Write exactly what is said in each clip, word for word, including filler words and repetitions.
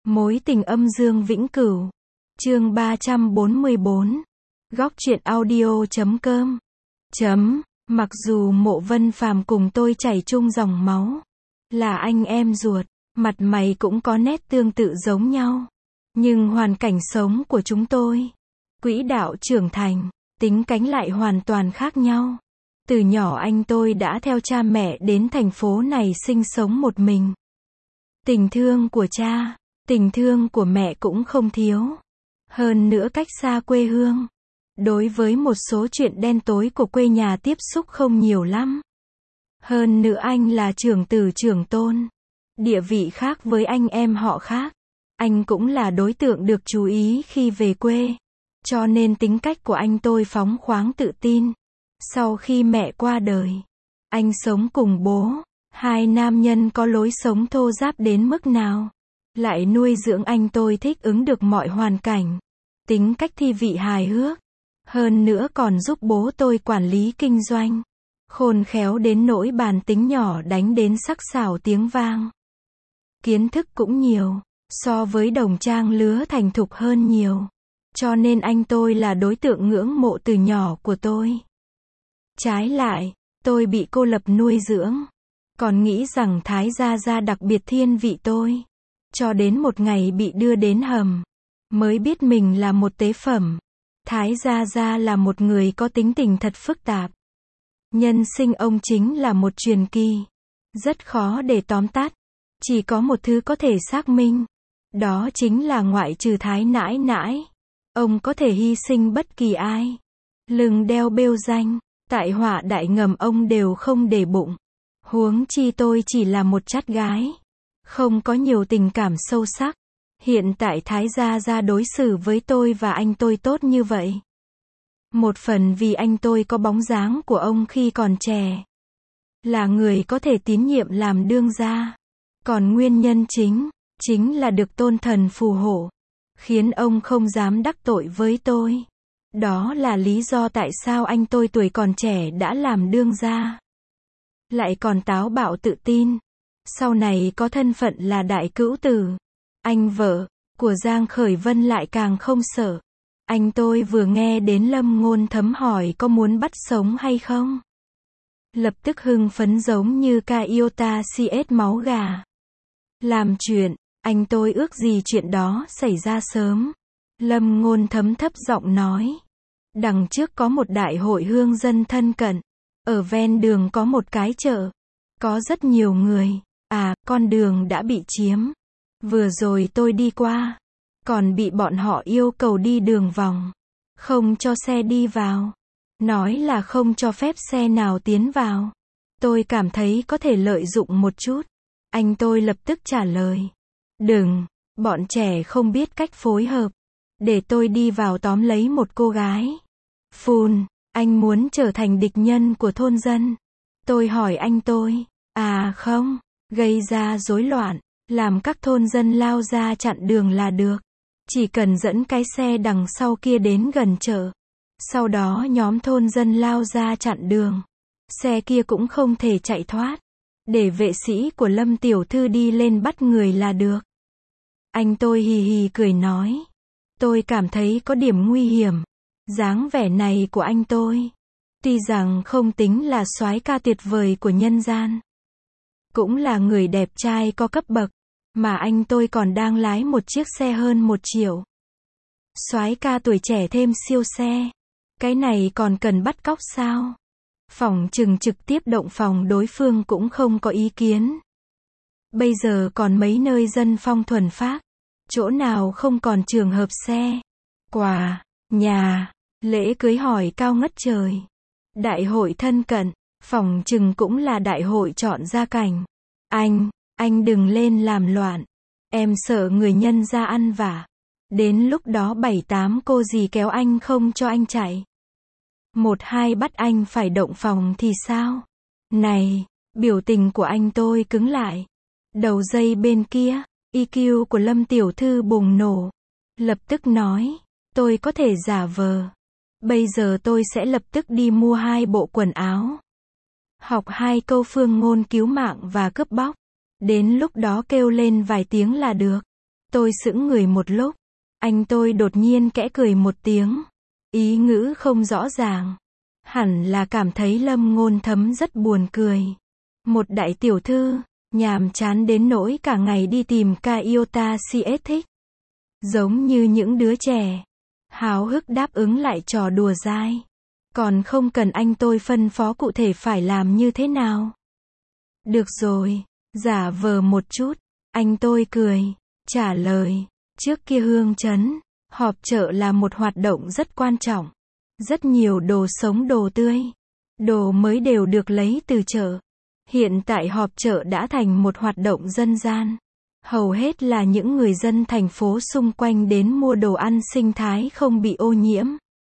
Mối tình âm dương vĩnh cửu. Chương ba trăm bốn mươi bốn. Góc truyện audio chấm com. Chấm. Mặc dù Mộ Vân Phàm cùng tôi chảy chung dòng máu, là anh em ruột, mặt mày cũng có nét tương tự giống nhau, nhưng hoàn cảnh sống của chúng tôi, quỹ đạo trưởng thành, tính cách lại hoàn toàn khác nhau. Từ nhỏ anh tôi đã theo cha mẹ đến thành phố này sinh sống một mình. Tình thương của cha, tình thương của mẹ cũng không thiếu. Hơn nữa cách xa quê hương, đối với một số chuyện đen tối của quê nhà tiếp xúc không nhiều lắm. Hơn nữa anh là trưởng tử trưởng tôn, địa vị khác với anh em họ khác. Anh cũng là đối tượng được chú ý khi về quê, cho nên tính cách của anh tôi phóng khoáng tự tin. Sau khi mẹ qua đời, anh sống cùng bố, hai nam nhân có lối sống thô ráp đến mức nào, lại nuôi dưỡng anh tôi thích ứng được mọi hoàn cảnh, tính cách thi vị hài hước, hơn nữa còn giúp bố tôi quản lý kinh doanh, khôn khéo đến nỗi bàn tính nhỏ đánh đến sắc sảo tiếng vang. Kiến thức cũng nhiều, so với đồng trang lứa thành thục hơn nhiều, cho nên anh tôi là đối tượng ngưỡng mộ từ nhỏ của tôi. Trái lại, tôi bị cô lập nuôi dưỡng, còn nghĩ rằng Thái Gia Gia đặc biệt thiên vị tôi. Cho đến một ngày bị đưa đến hầm, mới biết mình là một tế phẩm. Thái Gia Gia là một người có tính tình thật phức tạp. Nhân sinh ông chính là một truyền kỳ, rất khó để tóm tắt. Chỉ có một thứ có thể xác minh, đó chính là ngoại trừ Thái nãi nãi, ông có thể hy sinh bất kỳ ai. Lưng đeo bêu danh, tại họa đại ngầm ông đều không để bụng. Huống chi tôi chỉ là một chắt gái, không có nhiều tình cảm sâu sắc. Hiện tại Thái Gia Gia đối xử với tôi và anh tôi tốt như vậy, một phần vì anh tôi có bóng dáng của ông khi còn trẻ, là người có thể tín nhiệm làm đương gia. Còn nguyên nhân chính, chính là được tôn thần phù hộ, khiến ông không dám đắc tội với tôi. Đó là lý do tại sao anh tôi tuổi còn trẻ đã làm đương gia, lại còn táo bạo tự tin. Sau này có thân phận là đại cữu tử, anh vợ của Giang Khởi Vân lại càng không sợ. Anh tôi vừa nghe đến Lâm Ngôn Thấm hỏi có muốn bắt sống hay không, lập tức hưng phấn giống như ca iota cs máu gà. Làm chuyện, anh tôi ước gì chuyện đó xảy ra sớm. Lâm Ngôn Thấm thấp giọng nói, đằng trước có một đại hội hương dân thân cận, ở ven đường có một cái chợ, có rất nhiều người. À, con đường đã bị chiếm. Vừa rồi tôi đi qua, còn bị bọn họ yêu cầu đi đường vòng, không cho xe đi vào, nói là không cho phép xe nào tiến vào. Tôi cảm thấy có thể lợi dụng một chút. Anh tôi lập tức trả lời, đừng, bọn trẻ không biết cách phối hợp, để tôi đi vào tóm lấy một cô gái. Phun, anh muốn trở thành địch nhân của thôn dân. Tôi hỏi anh tôi, à không, gây ra rối loạn, làm các thôn dân lao ra chặn đường là được. Chỉ cần dẫn cái xe đằng sau kia đến gần chợ, sau đó nhóm thôn dân lao ra chặn đường, xe kia cũng không thể chạy thoát, để vệ sĩ của Lâm tiểu thư đi lên bắt người là được. Anh tôi hì hì cười nói, tôi cảm thấy có điểm nguy hiểm. Dáng vẻ này của anh tôi, tuy rằng không tính là soái ca tuyệt vời của nhân gian, cũng là người đẹp trai có cấp bậc, mà anh tôi còn đang lái một chiếc xe hơn một triệu. Soái ca tuổi trẻ thêm siêu xe, cái này còn cần bắt cóc sao? Phỏng chừng trực tiếp động phòng đối phương cũng không có ý kiến. Bây giờ còn mấy nơi dân phong thuần phác, chỗ nào không còn trường hợp xe, quà, nhà, lễ cưới hỏi cao ngất trời. Đại hội thân cận, phỏng chừng cũng là đại hội chọn gia cảnh. Anh, anh đừng lên làm loạn, em sợ người nhân ra ăn vạ. Đến lúc đó bảy tám cô dì kéo anh không cho anh chạy, một hai bắt anh phải động phòng thì sao? Này, biểu tình của anh tôi cứng lại. Đầu dây bên kia, i kiu của Lâm tiểu thư bùng nổ, lập tức nói, tôi có thể giả vờ. Bây giờ tôi sẽ lập tức đi mua hai bộ quần áo, học hai câu phương ngôn cứu mạng và cướp bóc. Đến lúc đó kêu lên vài tiếng là được. Tôi sững người một lúc. Anh tôi đột nhiên khẽ cười một tiếng. Ý ngữ không rõ ràng. Hẳn là cảm thấy Lâm Ngôn Thấm rất buồn cười. Một đại tiểu thư, nhàm chán đến nỗi cả ngày đi tìm ca yêu ta si ết thích. Giống như những đứa trẻ. Háo hức đáp ứng lại trò đùa dai. Còn không cần anh tôi phân phó cụ thể phải làm như thế nào. Được rồi, giả vờ một chút. Anh tôi cười, trả lời. Trước kia Hương Trấn, họp chợ là một hoạt động rất quan trọng. Rất nhiều đồ sống đồ tươi, đồ mới đều được lấy từ chợ. Hiện tại họp chợ đã thành một hoạt động dân gian. Hầu hết là những người dân thành phố xung quanh đến mua đồ ăn sinh thái không bị ô nhiễm.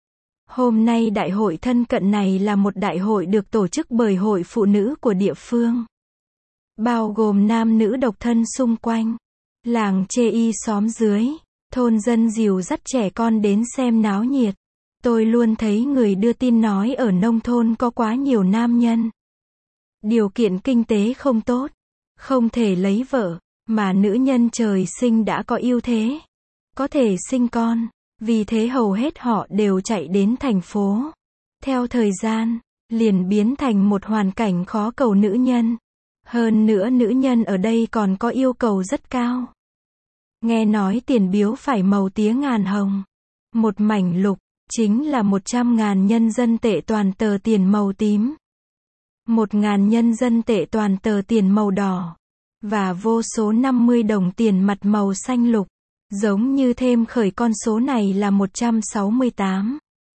Hôm nay đại hội thân cận này là một đại hội được tổ chức bởi hội phụ nữ của địa phương. Bao gồm nam nữ độc thân xung quanh. Làng chê y xóm dưới, thôn dân dìu dắt trẻ con đến xem náo nhiệt. Tôi luôn thấy người đưa tin nói ở nông thôn có quá nhiều nam nhân. Điều kiện kinh tế không tốt, không thể lấy vợ, mà nữ nhân trời sinh đã có ưu thế. Có thể sinh con, vì thế hầu hết họ đều chạy đến thành phố. Theo thời gian, liền biến thành một hoàn cảnh khó cầu nữ nhân. Hơn nữa nữ nhân ở đây còn có yêu cầu rất cao. Nghe nói tiền biếu phải màu tía ngàn hồng. Một mảnh lục, chính là một trăm ngàn nhân dân tệ toàn tờ tiền màu tím. Một ngàn nhân dân tệ toàn tờ tiền màu đỏ. Và vô số năm mươi đồng tiền mặt màu xanh lục. Giống như thêm khởi con số này là một trăm sáu mươi tám.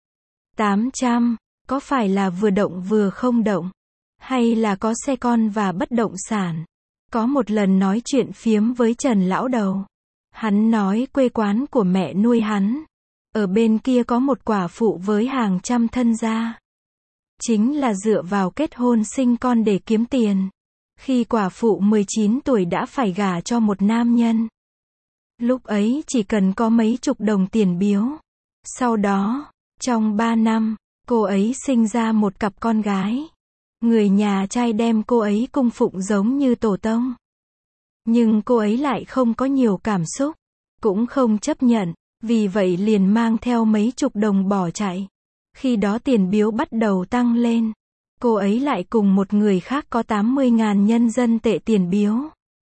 tám trăm, có phải là vừa động vừa không động? Hay là có xe con và bất động sản? Có một lần nói chuyện phiếm với Trần lão đầu. Hắn nói quê quán của mẹ nuôi hắn. Ở bên kia có một quả phụ với hàng trăm thân gia. Chính là dựa vào kết hôn sinh con để kiếm tiền. Khi quả phụ mười chín tuổi đã phải gả cho một nam nhân. Lúc ấy chỉ cần có mấy chục đồng tiền biếu. Sau đó, trong ba năm, cô ấy sinh ra một cặp con gái. Người nhà trai đem cô ấy cung phụng giống như tổ tông. Nhưng cô ấy lại không có nhiều cảm xúc, cũng không chấp nhận, vì vậy liền mang theo mấy chục đồng bỏ chạy. Khi đó tiền biếu bắt đầu tăng lên. Cô ấy lại cùng một người khác có tám mươi ngàn nhân dân tệ tiền biếu.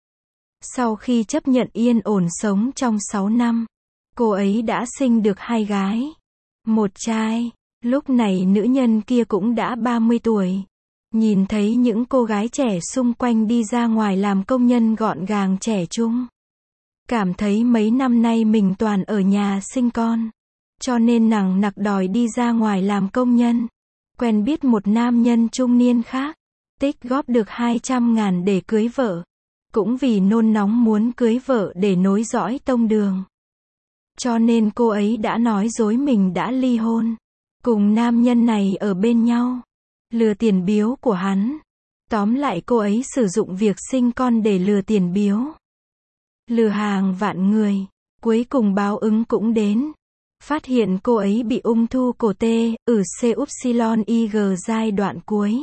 Sau khi chấp nhận yên ổn sống trong sáu năm, cô ấy đã sinh được hai gái, một trai. Lúc này nữ nhân kia cũng đã ba mươi tuổi. Nhìn thấy những cô gái trẻ xung quanh đi ra ngoài làm công nhân gọn gàng trẻ trung. Cảm thấy mấy năm nay mình toàn ở nhà sinh con. Cho nên nằng nặc đòi đi ra ngoài làm công nhân. Quen biết một nam nhân trung niên khác. Tích góp được hai trăm ngàn để cưới vợ. Cũng vì nôn nóng muốn cưới vợ để nối dõi tông đường. Cho nên cô ấy đã nói dối mình đã ly hôn. Cùng nam nhân này ở bên nhau. Lừa tiền biếu của hắn. Tóm lại cô ấy sử dụng việc sinh con để lừa tiền biếu. Lừa hàng vạn người. Cuối cùng báo ứng cũng đến. Phát hiện cô ấy bị ung thư cổ tê, ử xê upsilon i giê giai đoạn cuối.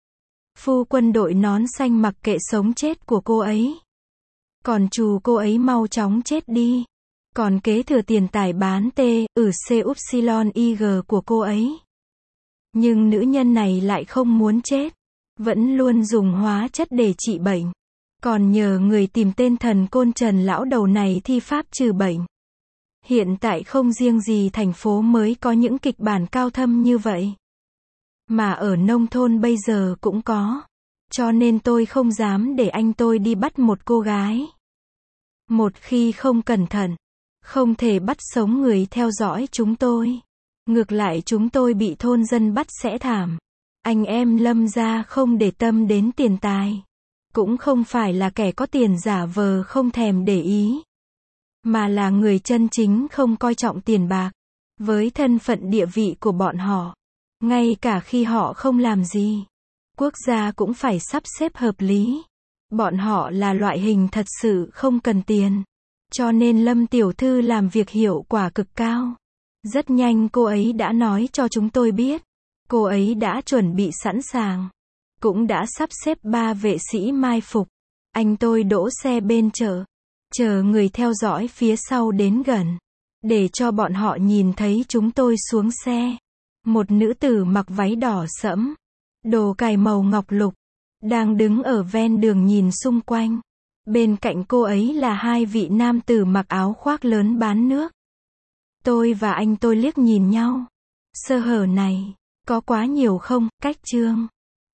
Phu quân đội nón xanh mặc kệ sống chết của cô ấy. Còn chù cô ấy mau chóng chết đi. Còn kế thừa tiền tài bán T, ử xê upsilon i giê của cô ấy. Nhưng nữ nhân này lại không muốn chết. Vẫn luôn dùng hóa chất để trị bệnh. Còn nhờ người tìm tên thần côn Trần lão đầu này thi pháp trừ bệnh. Hiện tại không riêng gì thành phố mới có những kịch bản cao thâm như vậy. Mà ở nông thôn bây giờ cũng có. Cho nên tôi không dám để anh tôi đi bắt một cô gái. Một khi không cẩn thận, không thể bắt sống người theo dõi chúng tôi. Ngược lại chúng tôi bị thôn dân bắt sẽ thảm. Anh em Lâm gia không để tâm đến tiền tài. Cũng không phải là kẻ có tiền giả vờ không thèm để ý. Mà là người chân chính không coi trọng tiền bạc. Với thân phận địa vị của bọn họ. Ngay cả khi họ không làm gì. Quốc gia cũng phải sắp xếp hợp lý. Bọn họ là loại hình thật sự không cần tiền. Cho nên Lâm tiểu thư làm việc hiệu quả cực cao. Rất nhanh cô ấy đã nói cho chúng tôi biết. Cô ấy đã chuẩn bị sẵn sàng. Cũng đã sắp xếp ba vệ sĩ mai phục. Anh tôi đỗ xe bên chợ. chờ người theo dõi phía sau đến gần, để cho bọn họ nhìn thấy chúng tôi xuống xe. Một nữ tử mặc váy đỏ sẫm, đồ cài màu ngọc lục, đang đứng ở ven đường nhìn xung quanh. Bên cạnh cô ấy là hai vị nam tử mặc áo khoác lớn bán nước. Tôi và anh tôi liếc nhìn nhau. Sơ hở này, có quá nhiều không, Cách Trương?